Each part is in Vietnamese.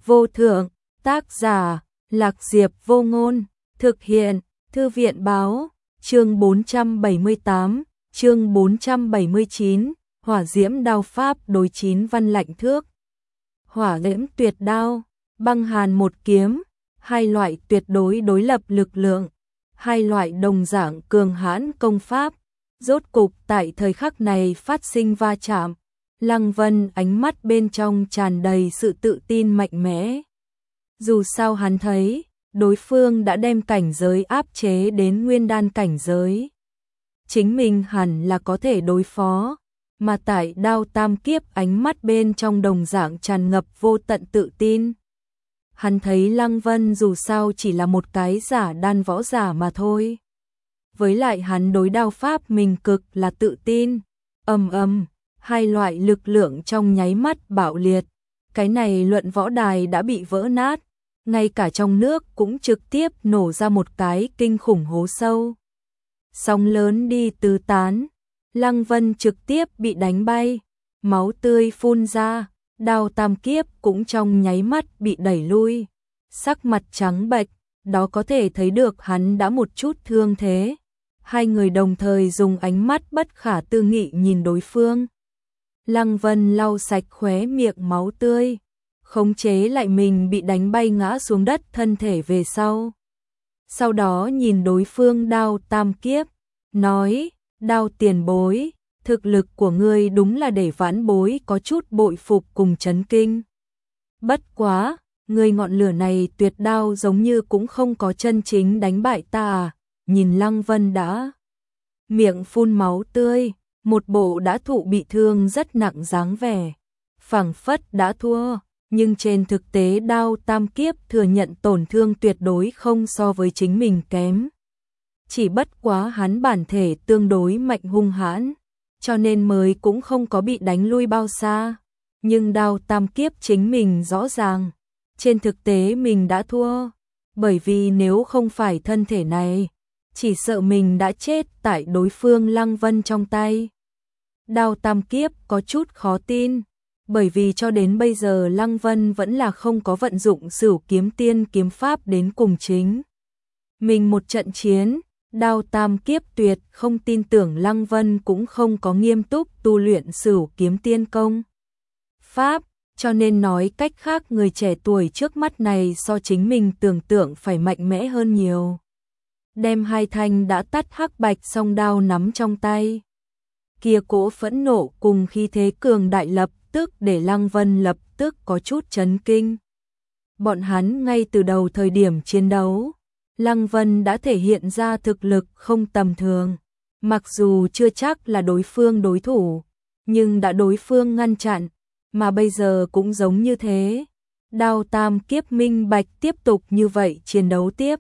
vô thượng, tác giả, Lạc Diệp Vô Ngôn, thực hiện, Thư viện Báo, chương 478, chương 479, hỏa diễm đao pháp đối chín văn lạnh thước. Hỏa diễm tuyệt đao, băng hàn một kiếm, hai loại tuyệt đối đối lập lực lượng, hai loại đồng dạng cường hãn công pháp, rốt cục tại thời khắc này phát sinh va chạm. Lăng Vân ánh mắt bên trong tràn đầy sự tự tin mạnh mẽ. Dù sao hắn thấy, đối phương đã đem cảnh giới áp chế đến nguyên đan cảnh giới. Chính mình hẳn là có thể đối phó, mà tại đao tam kiếp ánh mắt bên trong đồng dạng tràn ngập vô tận tự tin. Hắn thấy Lăng Vân dù sao chỉ là một cái giả đan võ giả mà thôi. Với lại hắn đối đao pháp mình cực là tự tin. Hai loại lực lượng trong nháy mắt bạo liệt. Cái này luận võ đài đã bị vỡ nát. Ngay cả trong nước cũng trực tiếp nổ ra một cái kinh khủng hố sâu. Sóng lớn đi tứ tán. Lăng Vân trực tiếp bị đánh bay. Máu tươi phun ra. Đao tam kiếp cũng trong nháy mắt bị đẩy lui. Sắc mặt trắng bệch, đó có thể thấy được hắn đã một chút thương thế. Hai người đồng thời dùng ánh mắt bất khả tư nghị nhìn đối phương. Lăng Vân lau sạch khóe miệng máu tươi, khống chế lại mình bị đánh bay ngã xuống đất thân thể về sau. Sau đó nhìn đối phương đao tam kiếp, nói, đao tiền bối, thực lực của ngươi đúng là để vãn bối có chút bội phục cùng chấn kinh. Bất quá, ngươi ngọn lửa này tuyệt đao giống như cũng không có chân chính đánh bại ta à, nhìn Lăng Vân đã miệng phun máu tươi, một bộ đã thụ bị thương rất nặng dáng vẻ, phảng phất đã thua, nhưng trên thực tế đao tam kiếp thừa nhận tổn thương tuyệt đối không so với chính mình kém. Chỉ bất quá hắn bản thể tương đối mạnh hung hãn, cho nên mới cũng không có bị đánh lui bao xa, nhưng đao tam kiếp chính mình rõ ràng, trên thực tế mình đã thua, bởi vì nếu không phải thân thể này, chỉ sợ mình đã chết tại đối phương Lăng Vân trong tay. Đao tam kiếp có chút khó tin, bởi vì cho đến bây giờ Lăng Vân vẫn là không có vận dụng Sửu Kiếm Tiên kiếm pháp đến cùng chính. Mình một trận chiến, đao tam kiếp tuyệt không tin tưởng Lăng Vân cũng không có nghiêm túc tu luyện Sửu Kiếm Tiên công pháp, cho nên nói cách khác người trẻ tuổi trước mắt này so chính mình tưởng tượng phải mạnh mẽ hơn nhiều. Đem hai thanh đã tắt hắc bạch song đao nắm trong tay. Kia cỗ phẫn nộ cùng khí thế cường đại lập tức để Lăng Vân lập tức có chút chấn kinh. Bọn hắn ngay từ đầu thời điểm chiến đấu, Lăng Vân đã thể hiện ra thực lực không tầm thường. Mặc dù chưa chắc là đối phương đối thủ, nhưng đã đối phương ngăn chặn, mà bây giờ cũng giống như thế. Đao tam kiếp minh bạch tiếp tục như vậy chiến đấu tiếp.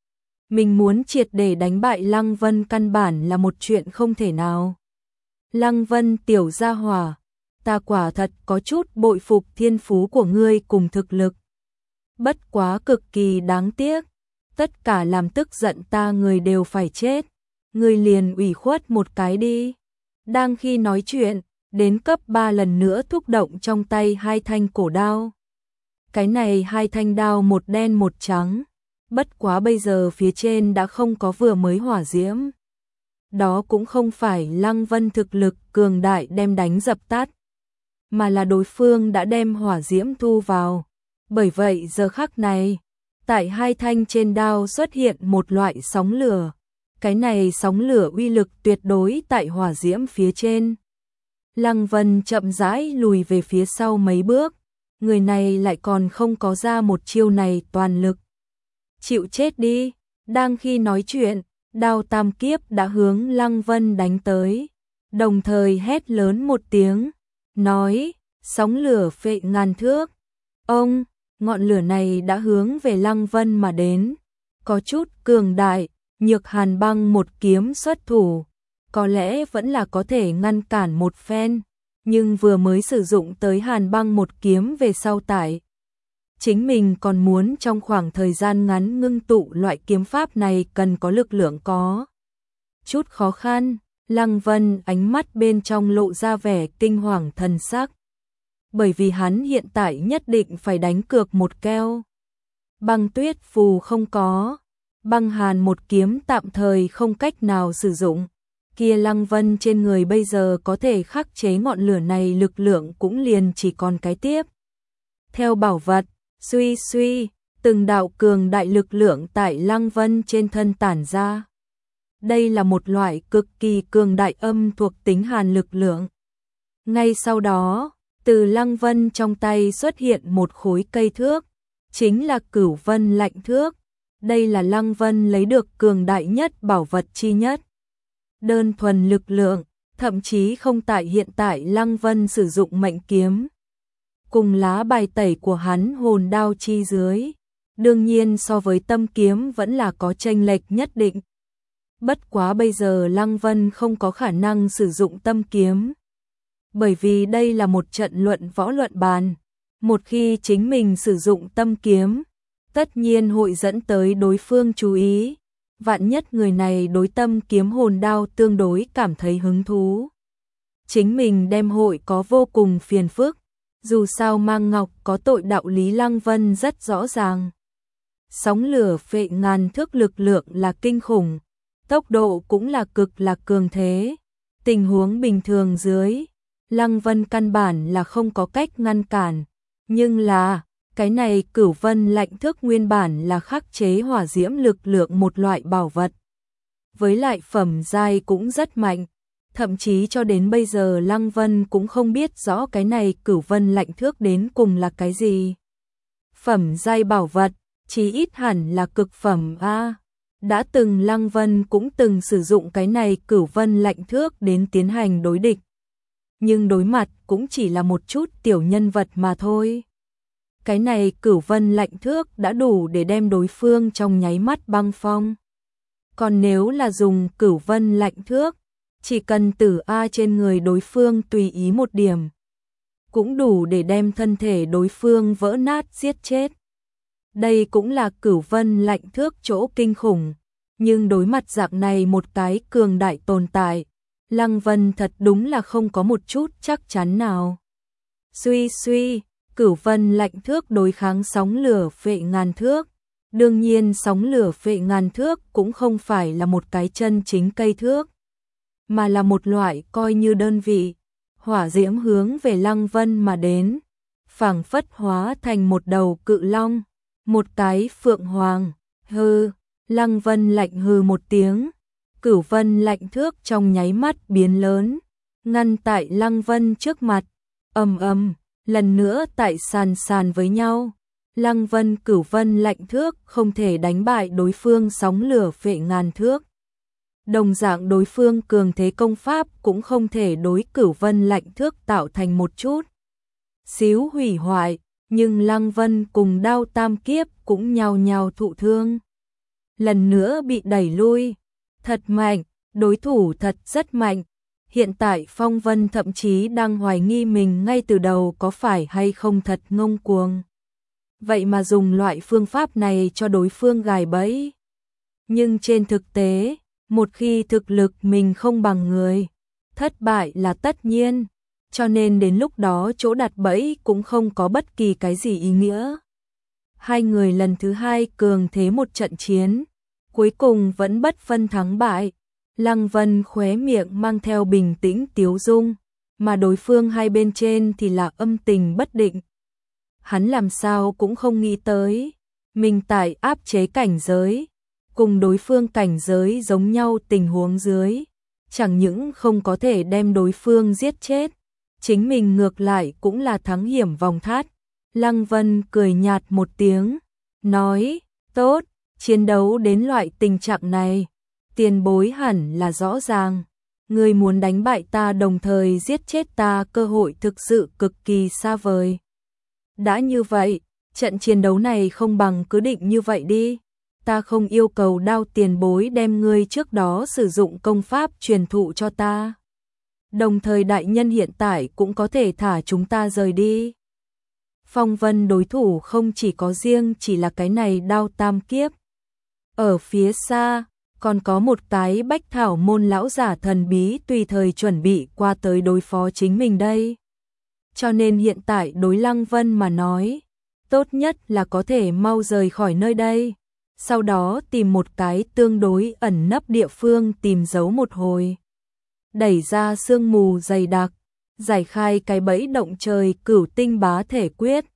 Mình muốn triệt để đánh bại Lăng Vân căn bản là một chuyện không thể nào. Lăng Vân tiểu gia hỏa, ta quả thật có chút bội phục thiên phú của ngươi cùng thực lực. Bất quá cực kỳ đáng tiếc, tất cả làm tức giận ta người đều phải chết, ngươi liền ủy khuất một cái đi. Đang khi nói chuyện, đến cấp 3 lần nữa thúc động trong tay hai thanh cổ đao. Cái này hai thanh đao một đen một trắng, bất quá bây giờ phía trên đã không có vừa mới hỏa diễm. Đó cũng không phải Lăng Vân thực lực cường đại đem đánh dập tắt, mà là đối phương đã đem hỏa diễm thu vào. Bởi vậy giờ khắc này, tại hai thanh trên đao xuất hiện một loại sóng lửa. Cái này sóng lửa uy lực tuyệt đối tại hỏa diễm phía trên. Lăng Vân chậm rãi lùi về phía sau mấy bước, người này lại còn không có ra một chiêu này toàn lực. Chịu chết đi, đang khi nói chuyện, đao tam kiếp đã hướng Lăng Vân đánh tới, đồng thời hét lớn một tiếng, nói, sóng lửa phệ ngàn thước. Ông, ngọn lửa này đã hướng về Lăng Vân mà đến, có chút cường đại, Nhược Hàn Băng một kiếm xuất thủ, có lẽ vẫn là có thể ngăn cản một phen, nhưng vừa mới sử dụng tới Hàn Băng một kiếm về sau tải. Chính mình còn muốn trong khoảng thời gian ngắn ngưng tụ loại kiếm pháp này cần có lực lượng có chút khó khăn. Lăng Vân ánh mắt bên trong lộ ra vẻ kinh hoàng thần sắc. bởi vì hắn hiện tại nhất định phải đánh cược một keo. Băng tuyết phù không có, băng hàn một kiếm tạm thời không cách nào sử dụng. Kia Lăng Vân trên người bây giờ có thể khắc chế ngọn lửa này, lực lượng cũng liền chỉ còn cái tiếp. Theo bảo vật, suy suy, từng đạo cường đại lực lượng tại Lăng Vân trên thân tản ra. Đây là một loại cực kỳ cường đại âm thuộc tính hàn lực lượng. Ngay sau đó, từ Lăng Vân trong tay xuất hiện một khối cây thước, chính là Cửu Vân lạnh thước. Đây là Lăng Vân lấy được cường đại nhất bảo vật chi nhất. Đơn thuần lực lượng, thậm chí không tại hiện tại Lăng Vân sử dụng mệnh kiếm. Cùng lá bài tẩy của hắn hồn đao chi dưới, đương nhiên so với tâm kiếm vẫn là có chênh lệch nhất định. Bất quá bây giờ Lăng Vân không có khả năng sử dụng tâm kiếm. Bởi vì đây là một trận luận võ luận bàn. Một khi chính mình sử dụng tâm kiếm, tất nhiên hội dẫn tới đối phương chú ý. Vạn nhất người này đối tâm kiếm hồn đao tương đối cảm thấy hứng thú, chính mình đem hội có vô cùng phiền phức. Dù sao mang ngọc có tội đạo lý Lăng Vân rất rõ ràng. Sóng lửa phệ ngàn thước lực lượng là kinh khủng, tốc độ cũng là cực là cường thế. Tình huống bình thường dưới, Lăng Vân căn bản là không có cách ngăn cản. Nhưng là, cái này Cửu Vân lạnh thước nguyên bản là khắc chế hỏa diễm lực lượng một loại bảo vật. Với lại phẩm giai cũng rất mạnh. Thậm chí cho đến bây giờ Lăng Vân cũng không biết rõ cái này Cửu Vân lạnh thước đến cùng là cái gì. Phẩm giai bảo vật, chí ít hẳn là cực phẩm A. Đã từng Lăng Vân cũng từng sử dụng cái này Cửu Vân lạnh thước đến tiến hành đối địch. Nhưng đối mặt cũng chỉ là một chút tiểu nhân vật mà thôi. Cái này Cửu Vân lạnh thước đã đủ để đem đối phương trong nháy mắt băng phong. Còn nếu là dùng Cửu Vân lạnh thước, chỉ cần tử A trên người đối phương tùy ý một điểm, cũng đủ để đem thân thể đối phương vỡ nát giết chết. Đây cũng là Cửu Vân lạnh thước chỗ kinh khủng. Nhưng đối mặt dạng này một cái cường đại tồn tại, Lăng Vân thật đúng là không có một chút chắc chắn nào. Suy suy, Cửu Vân lạnh thước đối kháng sóng lửa phệ ngàn thước. Đương nhiên sóng lửa phệ ngàn thước cũng không phải là một cái chân chính cây thước, mà là một loại coi như đơn vị. Hỏa diễm hướng về Lăng Vân mà đến, phảng phất hóa thành một đầu cự long, một cái phượng hoàng. Hừ, Lăng Vân lạnh hừ một tiếng, Cửu Vân lạnh thước trong nháy mắt biến lớn, ngăn tại Lăng Vân trước mặt. Ầm ầm, lần nữa tại sàn với nhau. Lăng Vân Cửu Vân lạnh thước không thể đánh bại đối phương sóng lửa phệ ngàn thước. Đồng dạng đối phương cường thế công pháp cũng không thể đối Cửu Vân lạnh thước tạo thành một chút xíu hủy hoại, nhưng Lăng Vân cùng đao tam kiếp cũng nhao nhao thụ thương. Lần nữa bị đẩy lui, thật mạnh, đối thủ thật rất mạnh. Hiện tại Phong Vân thậm chí đang hoài nghi mình ngay từ đầu có phải hay không thật ngông cuồng. Vậy mà dùng loại phương pháp này cho đối phương gài bẫy. Nhưng trên thực tế, một khi thực lực mình không bằng người, thất bại là tất nhiên, cho nên đến lúc đó chỗ đặt bẫy cũng không có bất kỳ cái gì ý nghĩa. Hai người lần thứ hai cường thế một trận chiến, cuối cùng vẫn bất phân thắng bại. Lăng Vân khóe miệng mang theo bình tĩnh tiếu dung, mà đối phương hai bên trên thì là âm tình bất định. Hắn làm sao cũng không nghĩ tới, mình tại áp chế cảnh giới, cùng đối phương cảnh giới giống nhau tình huống dưới, chẳng những không có thể đem đối phương giết chết, chính mình ngược lại cũng là thắng hiểm vòng thát. Lăng Vân cười nhạt một tiếng, nói, tốt, chiến đấu đến loại tình trạng này, tiền bối hẳn là rõ ràng. Người muốn đánh bại ta đồng thời giết chết ta cơ hội thực sự cực kỳ xa vời. Đã như vậy, trận chiến đấu này không bằng cứ định như vậy đi. Ta không yêu cầu đao tiền bối đem ngươi trước đó sử dụng công pháp truyền thụ cho ta. Đồng thời đại nhân hiện tại cũng có thể thả chúng ta rời đi. Phong Vân đối thủ không chỉ có riêng chỉ là cái này đao tam kiếp. Ở phía xa, còn có một cái Bách Thảo môn lão giả thần bí tùy thời chuẩn bị qua tới đối phó chính mình đây. cho nên hiện tại đối Lăng Vân mà nói, tốt nhất là có thể mau rời khỏi nơi đây, sau đó tìm một cái tương đối ẩn nấp địa phương tìm giấu một hồi. Đẩy ra sương mù dày đặc, giải khai cái bẫy động trời Cửu Tinh Bá Thể Quyết,